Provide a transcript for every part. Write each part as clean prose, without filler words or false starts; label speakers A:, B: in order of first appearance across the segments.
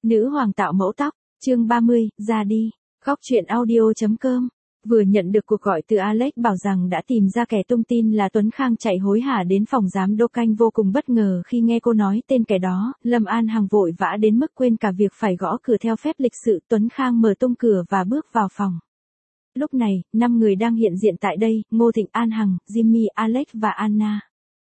A: Nữ hoàng tạo mẫu tóc, chương 30, ra đi. Góc truyện audio.com. Vừa nhận được cuộc gọi từ Alex bảo rằng đã tìm ra kẻ tung tin là Tuấn Khang, chạy hối hả đến phòng giám đốc. Anh vô cùng bất ngờ khi nghe cô nói tên kẻ đó. Lâm An Hằng vội vã đến mức quên cả việc phải gõ cửa theo phép lịch sự. Tuấn Khang mở tung cửa và bước vào phòng. Lúc này, 5 người đang hiện diện tại đây: Ngô Thịnh, An Hằng, Jimmy, Alex và Anna.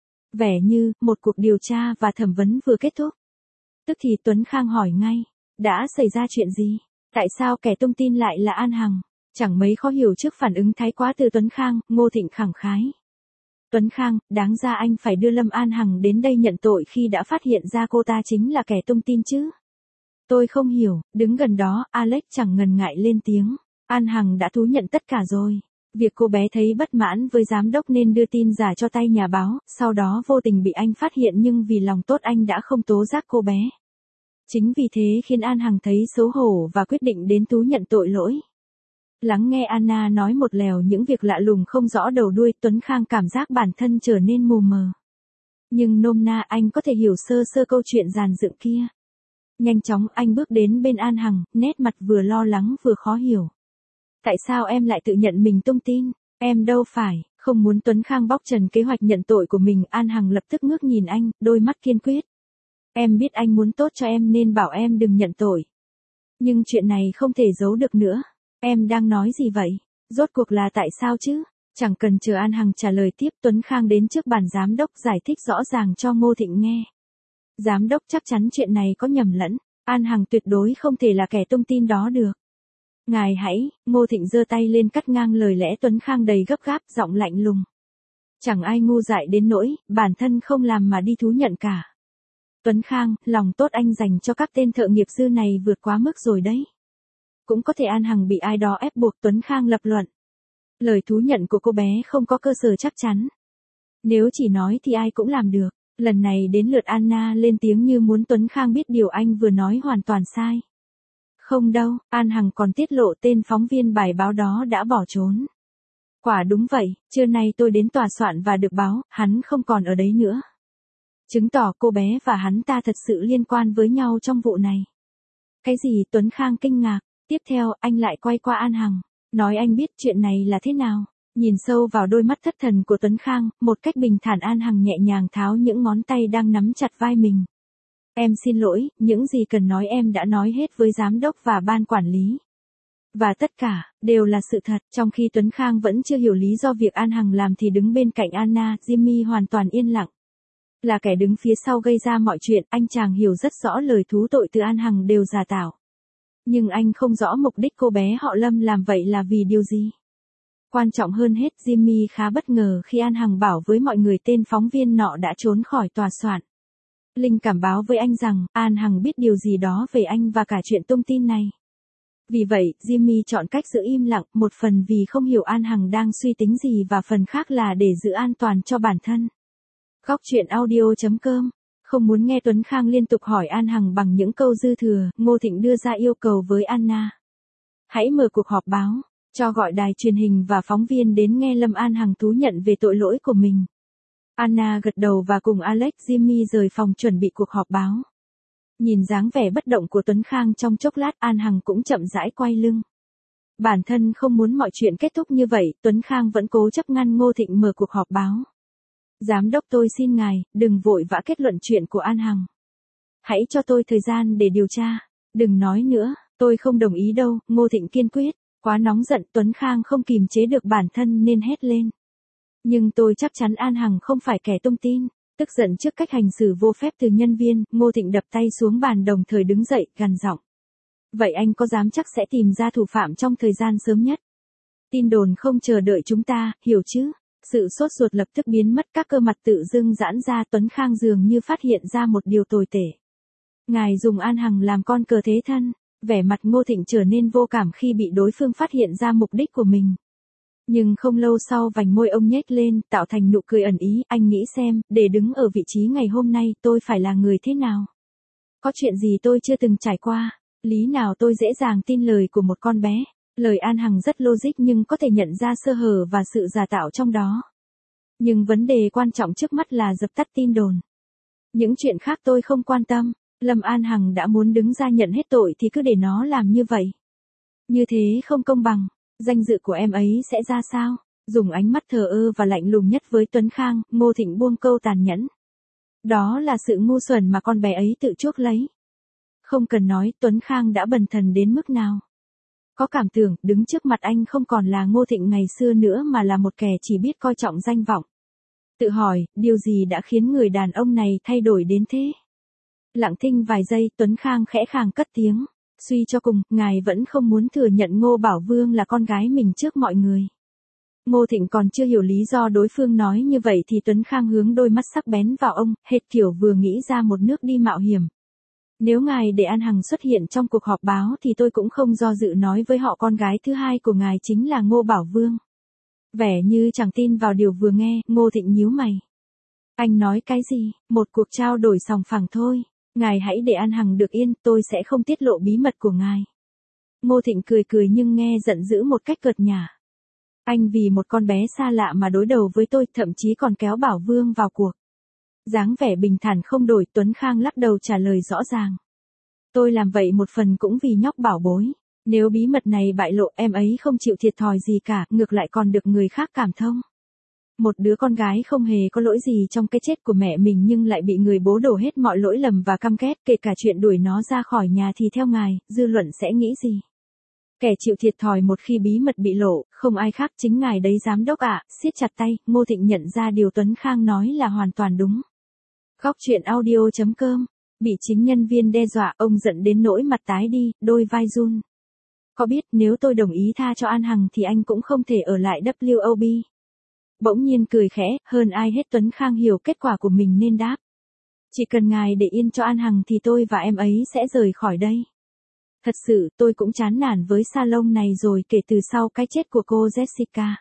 A: Vẻ như một cuộc điều tra và thẩm vấn vừa kết thúc. Tức thì Tuấn Khang hỏi ngay: đã xảy ra chuyện gì? Tại sao kẻ tung tin lại là An Hằng? Chẳng mấy khó hiểu trước phản ứng thái quá từ Tuấn Khang. Ngô Thịnh khẳng khái: Tuấn Khang, đáng ra anh phải đưa Lâm An Hằng đến đây nhận tội khi đã phát hiện ra cô ta chính là kẻ tung tin chứ. Tôi không hiểu. Đứng gần đó, Alex chẳng ngần ngại lên tiếng: An Hằng đã thú nhận tất cả rồi. Việc cô bé thấy bất mãn với giám đốc nên đưa tin giả cho tay nhà báo, sau đó vô tình bị anh phát hiện, nhưng vì lòng tốt anh đã không tố giác cô bé. Chính vì thế khiến An Hằng thấy xấu hổ và quyết định đến thú nhận tội lỗi. Lắng nghe Anna nói một lèo những việc lạ lùng không rõ đầu đuôi, Tuấn Khang cảm giác bản thân trở nên mù mờ. Nhưng nôm na anh có thể hiểu sơ sơ câu chuyện dàn dựng kia. Nhanh chóng anh bước đến bên An Hằng, nét mặt vừa lo lắng vừa khó hiểu. Tại sao em lại tự nhận mình tung tin? Em đâu phải. Không muốn Tuấn Khang bóc trần kế hoạch nhận tội của mình, An Hằng lập tức ngước nhìn anh, đôi mắt kiên quyết. Em biết anh muốn tốt cho em nên bảo em đừng nhận tội. Nhưng chuyện này không thể giấu được nữa. Em đang nói gì vậy? Rốt cuộc là tại sao chứ? Chẳng cần chờ An Hằng trả lời tiếp, Tuấn Khang đến trước bàn giám đốc giải thích rõ ràng cho Ngô Thịnh nghe. Giám đốc, chắc chắn chuyện này có nhầm lẫn. An Hằng tuyệt đối không thể là kẻ tung tin đó được. Ngài hãy. Ngô Thịnh giơ tay lên cắt ngang lời lẽ Tuấn Khang đầy gấp gáp, giọng lạnh lùng. Chẳng ai ngu dại đến nỗi bản thân không làm mà đi thú nhận cả. Tuấn Khang, lòng tốt anh dành cho các tên thợ nghiệp dư này vượt quá mức rồi đấy. Cũng có thể An Hằng bị ai đó ép buộc, Tuấn Khang lập luận. Lời thú nhận của cô bé không có cơ sở chắc chắn. Nếu chỉ nói thì ai cũng làm được. Lần này đến lượt Anna lên tiếng như muốn Tuấn Khang biết điều anh vừa nói hoàn toàn sai. Không đâu, An Hằng còn tiết lộ tên phóng viên bài báo đó đã bỏ trốn. Quả đúng vậy, trưa nay tôi đến tòa soạn và được báo, hắn không còn ở đấy nữa. Chứng tỏ cô bé và hắn ta thật sự liên quan với nhau trong vụ này. Cái gì? Tuấn Khang kinh ngạc. Tiếp theo, anh lại quay qua An Hằng, nói anh biết chuyện này là thế nào. Nhìn sâu vào đôi mắt thất thần của Tuấn Khang, một cách bình thản An Hằng nhẹ nhàng tháo những ngón tay đang nắm chặt vai mình. Em xin lỗi, những gì cần nói em đã nói hết với giám đốc và ban quản lý. Và tất cả, đều là sự thật. Trong khi Tuấn Khang vẫn chưa hiểu lý do việc An Hằng làm thì đứng bên cạnh Anna, Jimmy hoàn toàn yên lặng. Là kẻ đứng phía sau gây ra mọi chuyện, anh chàng hiểu rất rõ lời thú tội từ An Hằng đều giả tạo. Nhưng anh không rõ mục đích cô bé họ Lâm làm vậy là vì điều gì. Quan trọng hơn hết, Jimmy khá bất ngờ khi An Hằng bảo với mọi người tên phóng viên nọ đã trốn khỏi tòa soạn. Linh cảm báo với anh rằng, An Hằng biết điều gì đó về anh và cả chuyện tung tin này. Vì vậy, Jimmy chọn cách giữ im lặng, một phần vì không hiểu An Hằng đang suy tính gì và phần khác là để giữ an toàn cho bản thân. Góc truyện audio.com. Không muốn nghe Tuấn Khang liên tục hỏi An Hằng bằng những câu dư thừa, Ngô Thịnh đưa ra yêu cầu với Anna. Hãy mở cuộc họp báo, cho gọi đài truyền hình và phóng viên đến nghe Lâm An Hằng thú nhận về tội lỗi của mình. Anna gật đầu và cùng Alex, Jimmy rời phòng chuẩn bị cuộc họp báo. Nhìn dáng vẻ bất động của Tuấn Khang trong chốc lát, An Hằng cũng chậm rãi quay lưng. Bản thân không muốn mọi chuyện kết thúc như vậy, Tuấn Khang vẫn cố chấp ngăn Ngô Thịnh mở cuộc họp báo. Giám đốc, tôi xin ngài, đừng vội vã kết luận chuyện của An Hằng. Hãy cho tôi thời gian để điều tra. Đừng nói nữa, tôi không đồng ý đâu, Ngô Thịnh kiên quyết. Quá nóng giận, Tuấn Khang không kìm chế được bản thân nên hét lên. Nhưng tôi chắc chắn An Hằng không phải kẻ tung tin. Tức giận trước cách hành xử vô phép từ nhân viên, Ngô Thịnh đập tay xuống bàn đồng thời đứng dậy, gằn giọng. Vậy anh có dám chắc sẽ tìm ra thủ phạm trong thời gian sớm nhất? Tin đồn không chờ đợi chúng ta, hiểu chứ? Sự sốt ruột lập tức biến mất, các cơ mặt tự dưng giãn ra, Tuấn Khang dường như phát hiện ra một điều tồi tệ. Ngài dùng An Hằng làm con cờ thế thân. Vẻ mặt Ngô Thịnh trở nên vô cảm khi bị đối phương phát hiện ra mục đích của mình. Nhưng không lâu sau vành môi ông nhếch lên, tạo thành nụ cười ẩn ý, anh nghĩ xem, để đứng ở vị trí ngày hôm nay tôi phải là người thế nào? Có chuyện gì tôi chưa từng trải qua? Lý nào tôi dễ dàng tin lời của một con bé? Lời An Hằng rất logic nhưng có thể nhận ra sơ hở và sự giả tạo trong đó. Nhưng vấn đề quan trọng trước mắt là dập tắt tin đồn. Những chuyện khác tôi không quan tâm. Lâm An Hằng đã muốn đứng ra nhận hết tội thì cứ để nó làm như vậy. Như thế không công bằng, danh dự của em ấy sẽ ra sao? Dùng ánh mắt thờ ơ và lạnh lùng nhất với Tuấn Khang, Ngô Thịnh buông câu tàn nhẫn. Đó là sự ngu xuẩn mà con bé ấy tự chuốc lấy. Không cần nói Tuấn Khang đã bần thần đến mức nào. Có cảm tưởng đứng trước mặt anh không còn là Ngô Thịnh ngày xưa nữa mà là một kẻ chỉ biết coi trọng danh vọng. Tự hỏi, điều gì đã khiến người đàn ông này thay đổi đến thế? Lặng thinh vài giây, Tuấn Khang khẽ khàng cất tiếng. Suy cho cùng, ngài vẫn không muốn thừa nhận Ngô Bảo Vương là con gái mình trước mọi người. Ngô Thịnh còn chưa hiểu lý do đối phương nói như vậy thì Tuấn Khang hướng đôi mắt sắc bén vào ông, hệt kiểu vừa nghĩ ra một nước đi mạo hiểm. Nếu ngài để An Hằng xuất hiện trong cuộc họp báo thì tôi cũng không do dự nói với họ con gái thứ hai của ngài chính là Ngô Bảo Vương. Vẻ như chẳng tin vào điều vừa nghe, Ngô Thịnh nhíu mày. Anh nói cái gì? Một cuộc trao đổi sòng phẳng thôi. Ngài hãy để An Hằng được yên, tôi sẽ không tiết lộ bí mật của ngài. Ngô Thịnh cười cười nhưng nghe giận dữ một cách cợt nhả. Anh vì một con bé xa lạ mà đối đầu với tôi, thậm chí còn kéo Bảo Vương vào cuộc. Dáng vẻ bình thản không đổi, Tuấn Khang lắc đầu trả lời rõ ràng. Tôi làm vậy một phần cũng vì nhóc bảo bối. Nếu bí mật này bại lộ em ấy không chịu thiệt thòi gì cả, ngược lại còn được người khác cảm thông. Một đứa con gái không hề có lỗi gì trong cái chết của mẹ mình nhưng lại bị người bố đổ hết mọi lỗi lầm và căm ghét, kể cả chuyện đuổi nó ra khỏi nhà thì theo ngài, dư luận sẽ nghĩ gì? Kẻ chịu thiệt thòi một khi bí mật bị lộ, không ai khác chính ngài đấy giám đốc ạ. Siết chặt tay, Ngô Thịnh nhận ra điều Tuấn Khang nói là hoàn toàn đúng. Góc truyện audio.com. Bị chính nhân viên đe dọa, ông giận đến nỗi mặt tái đi, đôi vai run. Có biết nếu tôi đồng ý tha cho An Hằng thì anh cũng không thể ở lại WOB. Bỗng nhiên cười khẽ, hơn ai hết Tuấn Khang hiểu kết quả của mình nên đáp. Chỉ cần ngài để yên cho An Hằng thì tôi và em ấy sẽ rời khỏi đây. Thật sự tôi cũng chán nản với salon này rồi kể từ sau cái chết của cô Jessica.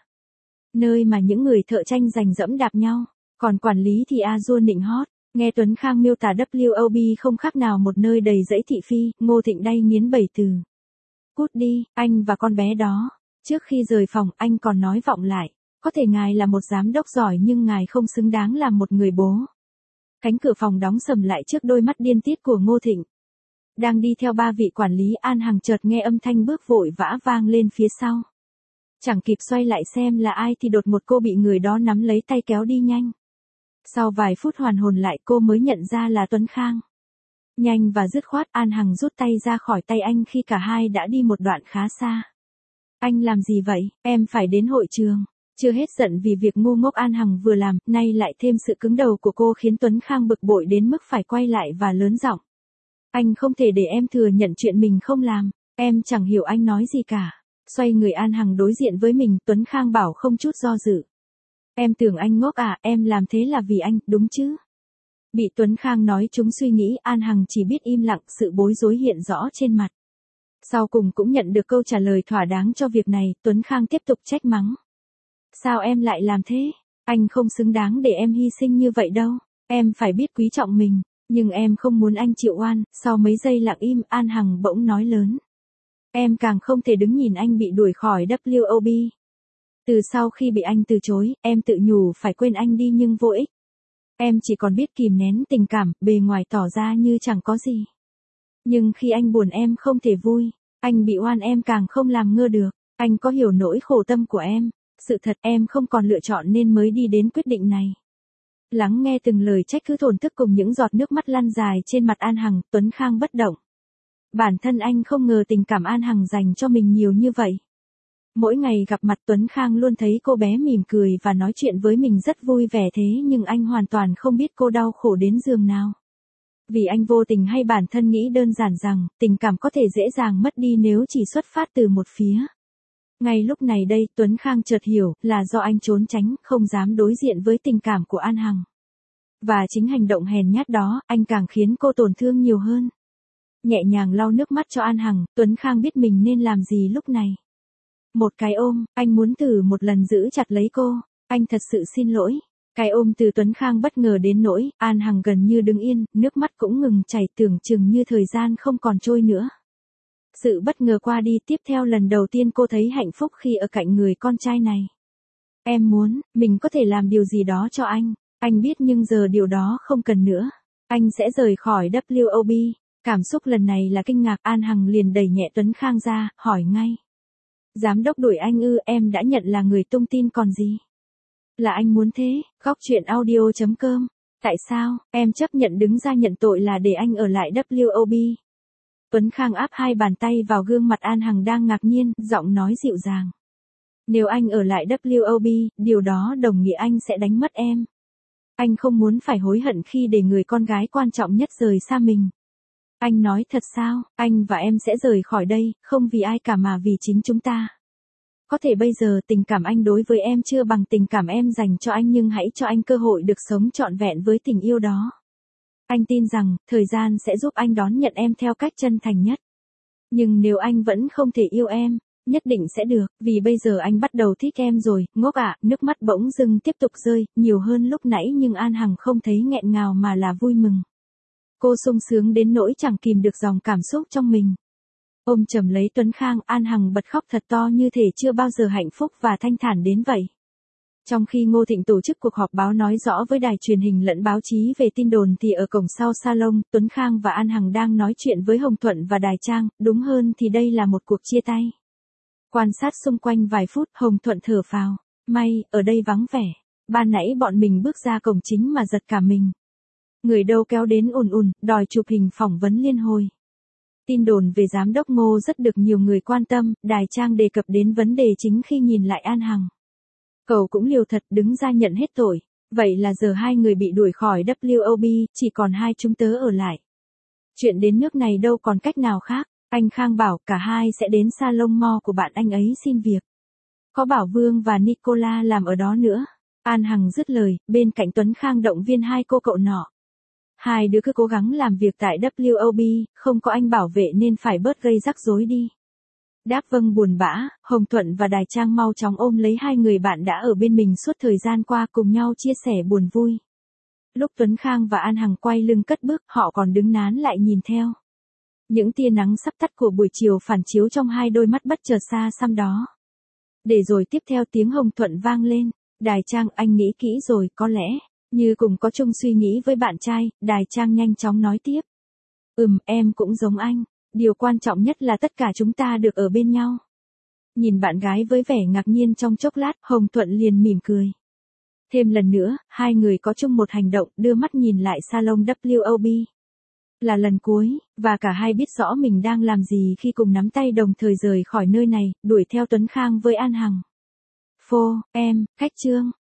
A: Nơi mà những người thợ tranh giành dẫm đạp nhau, còn quản lý thì Azure nịnh hót. Nghe Tuấn Khang miêu tả WOB không khác nào một nơi đầy rẫy thị phi, Ngô Thịnh đay nghiến 7 từ. Cút đi, anh và con bé đó. Trước khi rời phòng anh còn nói vọng lại. Có thể ngài là một giám đốc giỏi nhưng ngài không xứng đáng làm một người bố. Cánh cửa phòng đóng sầm lại trước đôi mắt điên tiết của Ngô Thịnh. Đang đi theo ba vị quản lý, An Hằng chợt nghe âm thanh bước vội vã vang lên phía sau. Chẳng kịp xoay lại xem là ai thì đột ngột cô bị người đó nắm lấy tay kéo đi nhanh. Sau vài phút hoàn hồn lại cô mới nhận ra là Tuấn Khang. Nhanh và dứt khoát An Hằng rút tay ra khỏi tay anh khi cả hai đã đi một đoạn khá xa. Anh làm gì vậy? Em phải đến hội trường. Chưa hết giận vì việc ngu ngốc An Hằng vừa làm, nay lại thêm sự cứng đầu của cô khiến Tuấn Khang bực bội đến mức phải quay lại và lớn giọng. Anh không thể để em thừa nhận chuyện mình không làm, em chẳng hiểu anh nói gì cả. Xoay người An Hằng đối diện với mình, Tuấn Khang bảo không chút do dự. Em tưởng anh ngốc à, em làm thế là vì anh, đúng chứ? Bị Tuấn Khang nói trúng suy nghĩ, An Hằng chỉ biết im lặng, sự bối rối hiện rõ trên mặt. Sau cùng cũng nhận được câu trả lời thỏa đáng cho việc này, Tuấn Khang tiếp tục trách mắng. Sao em lại làm thế? Anh không xứng đáng để em hy sinh như vậy đâu. Em phải biết quý trọng mình. Nhưng em không muốn anh chịu oan. Sau mấy giây lặng im, An Hằng bỗng nói lớn. Em càng không thể đứng nhìn anh bị đuổi khỏi WOB. Từ sau khi bị anh từ chối, em tự nhủ phải quên anh đi nhưng vô ích. Em chỉ còn biết kìm nén tình cảm, bề ngoài tỏ ra như chẳng có gì. Nhưng khi anh buồn em không thể vui. Anh bị oan em càng không làm ngơ được. Anh có hiểu nỗi khổ tâm của em. Sự thật em không còn lựa chọn nên mới đi đến quyết định này. Lắng nghe từng lời trách cứ thổn thức cùng những giọt nước mắt lăn dài trên mặt An Hằng, Tuấn Khang bất động. Bản thân anh không ngờ tình cảm An Hằng dành cho mình nhiều như vậy. Mỗi ngày gặp mặt Tuấn Khang luôn thấy cô bé mỉm cười và nói chuyện với mình rất vui vẻ thế nhưng anh hoàn toàn không biết cô đau khổ đến giường nào. Vì anh vô tình hay bản thân nghĩ đơn giản rằng tình cảm có thể dễ dàng mất đi nếu chỉ xuất phát từ một phía. Ngay lúc này đây, Tuấn Khang chợt hiểu là do anh trốn tránh, không dám đối diện với tình cảm của An Hằng. Và chính hành động hèn nhát đó, anh càng khiến cô tổn thương nhiều hơn. Nhẹ nhàng lau nước mắt cho An Hằng, Tuấn Khang biết mình nên làm gì lúc này. Một cái ôm, anh muốn thử một lần giữ chặt lấy cô. Anh thật sự xin lỗi. Cái ôm từ Tuấn Khang bất ngờ đến nỗi, An Hằng gần như đứng yên, nước mắt cũng ngừng chảy tưởng chừng như thời gian không còn trôi nữa. Sự bất ngờ qua đi, tiếp theo lần đầu tiên cô thấy hạnh phúc khi ở cạnh người con trai này. Em muốn, mình có thể làm điều gì đó cho anh biết nhưng giờ điều đó không cần nữa. Anh sẽ rời khỏi WOB. Cảm xúc lần này là kinh ngạc, An Hằng liền đẩy nhẹ Tuấn Khang ra, hỏi ngay. Giám đốc đuổi anh ư? Em đã nhận là người tung tin còn gì. Là anh muốn thế. Góc chuyện audio.com. Tại sao, em chấp nhận đứng ra nhận tội là để anh ở lại WOB. Tuấn Khang áp hai bàn tay vào gương mặt An Hằng đang ngạc nhiên, giọng nói dịu dàng. Nếu anh ở lại WOB, điều đó đồng nghĩa anh sẽ đánh mất em. Anh không muốn phải hối hận khi để người con gái quan trọng nhất rời xa mình. Anh nói thật sao, anh và em sẽ rời khỏi đây, không vì ai cả mà vì chính chúng ta. Có thể bây giờ tình cảm anh đối với em chưa bằng tình cảm em dành cho anh, nhưng hãy cho anh cơ hội được sống trọn vẹn với tình yêu đó. Anh tin rằng, thời gian sẽ giúp anh đón nhận em theo cách chân thành nhất. Nhưng nếu anh vẫn không thể yêu em, nhất định sẽ được, vì bây giờ anh bắt đầu thích em rồi. Ngốc ạ. Nước mắt bỗng dưng tiếp tục rơi, nhiều hơn lúc nãy, nhưng An Hằng không thấy nghẹn ngào mà là vui mừng. Cô sung sướng đến nỗi chẳng kìm được dòng cảm xúc trong mình. Ôm chầm lấy Tuấn Khang, An Hằng bật khóc thật to như thể chưa bao giờ hạnh phúc và thanh thản đến vậy. Trong khi Ngô Thịnh tổ chức cuộc họp báo nói rõ với đài truyền hình lẫn báo chí về tin đồn, thì ở cổng sau salon, Tuấn Khang và An Hằng đang nói chuyện với Hồng Thuận và Đài Trang, đúng hơn thì đây là một cuộc chia tay. Quan sát xung quanh vài phút, Hồng Thuận thở phào, may, ở đây vắng vẻ. Ban nãy bọn mình bước ra cổng chính mà giật cả mình. Người đâu kéo đến ùn ùn, đòi chụp hình phỏng vấn liên hồi. Tin đồn về giám đốc Ngô rất được nhiều người quan tâm, Đài Trang đề cập đến vấn đề chính khi nhìn lại An Hằng. Cậu cũng liều thật đứng ra nhận hết tội. Vậy là giờ hai người bị đuổi khỏi WOB, chỉ còn hai chúng tớ ở lại. Chuyện đến nước này đâu còn cách nào khác. Anh Khang bảo cả hai sẽ đến salon mo của bạn anh ấy xin việc. Có Bảo Vương và Nicola làm ở đó nữa. An Hằng dứt lời, bên cạnh Tuấn Khang động viên hai cô cậu nọ. Hai đứa cứ cố gắng làm việc tại WOB, không có anh bảo vệ nên phải bớt gây rắc rối đi. Đáp vâng buồn bã, Hồng Thuận và Đài Trang mau chóng ôm lấy hai người bạn đã ở bên mình suốt thời gian qua, cùng nhau chia sẻ buồn vui. Lúc Tuấn Khang và An Hằng quay lưng cất bước, họ còn đứng nán lại nhìn theo. Những tia nắng sắp tắt của buổi chiều phản chiếu trong hai đôi mắt bất chợt xa xăm đó. Để rồi tiếp theo tiếng Hồng Thuận vang lên. Đài Trang, anh nghĩ kỹ rồi, có lẽ. Như cùng có chung suy nghĩ với bạn trai, Đài Trang nhanh chóng nói tiếp. Em cũng giống anh. Điều quan trọng nhất là tất cả chúng ta được ở bên nhau. Nhìn bạn gái với vẻ ngạc nhiên trong chốc lát, Hồng Thuận liền mỉm cười. Thêm lần nữa, hai người có chung một hành động, đưa mắt nhìn lại salon WOB. Là lần cuối, và cả hai biết rõ mình đang làm gì khi cùng nắm tay đồng thời rời khỏi nơi này, đuổi theo Tuấn Khang với An Hằng. Phô, em, khách Trương.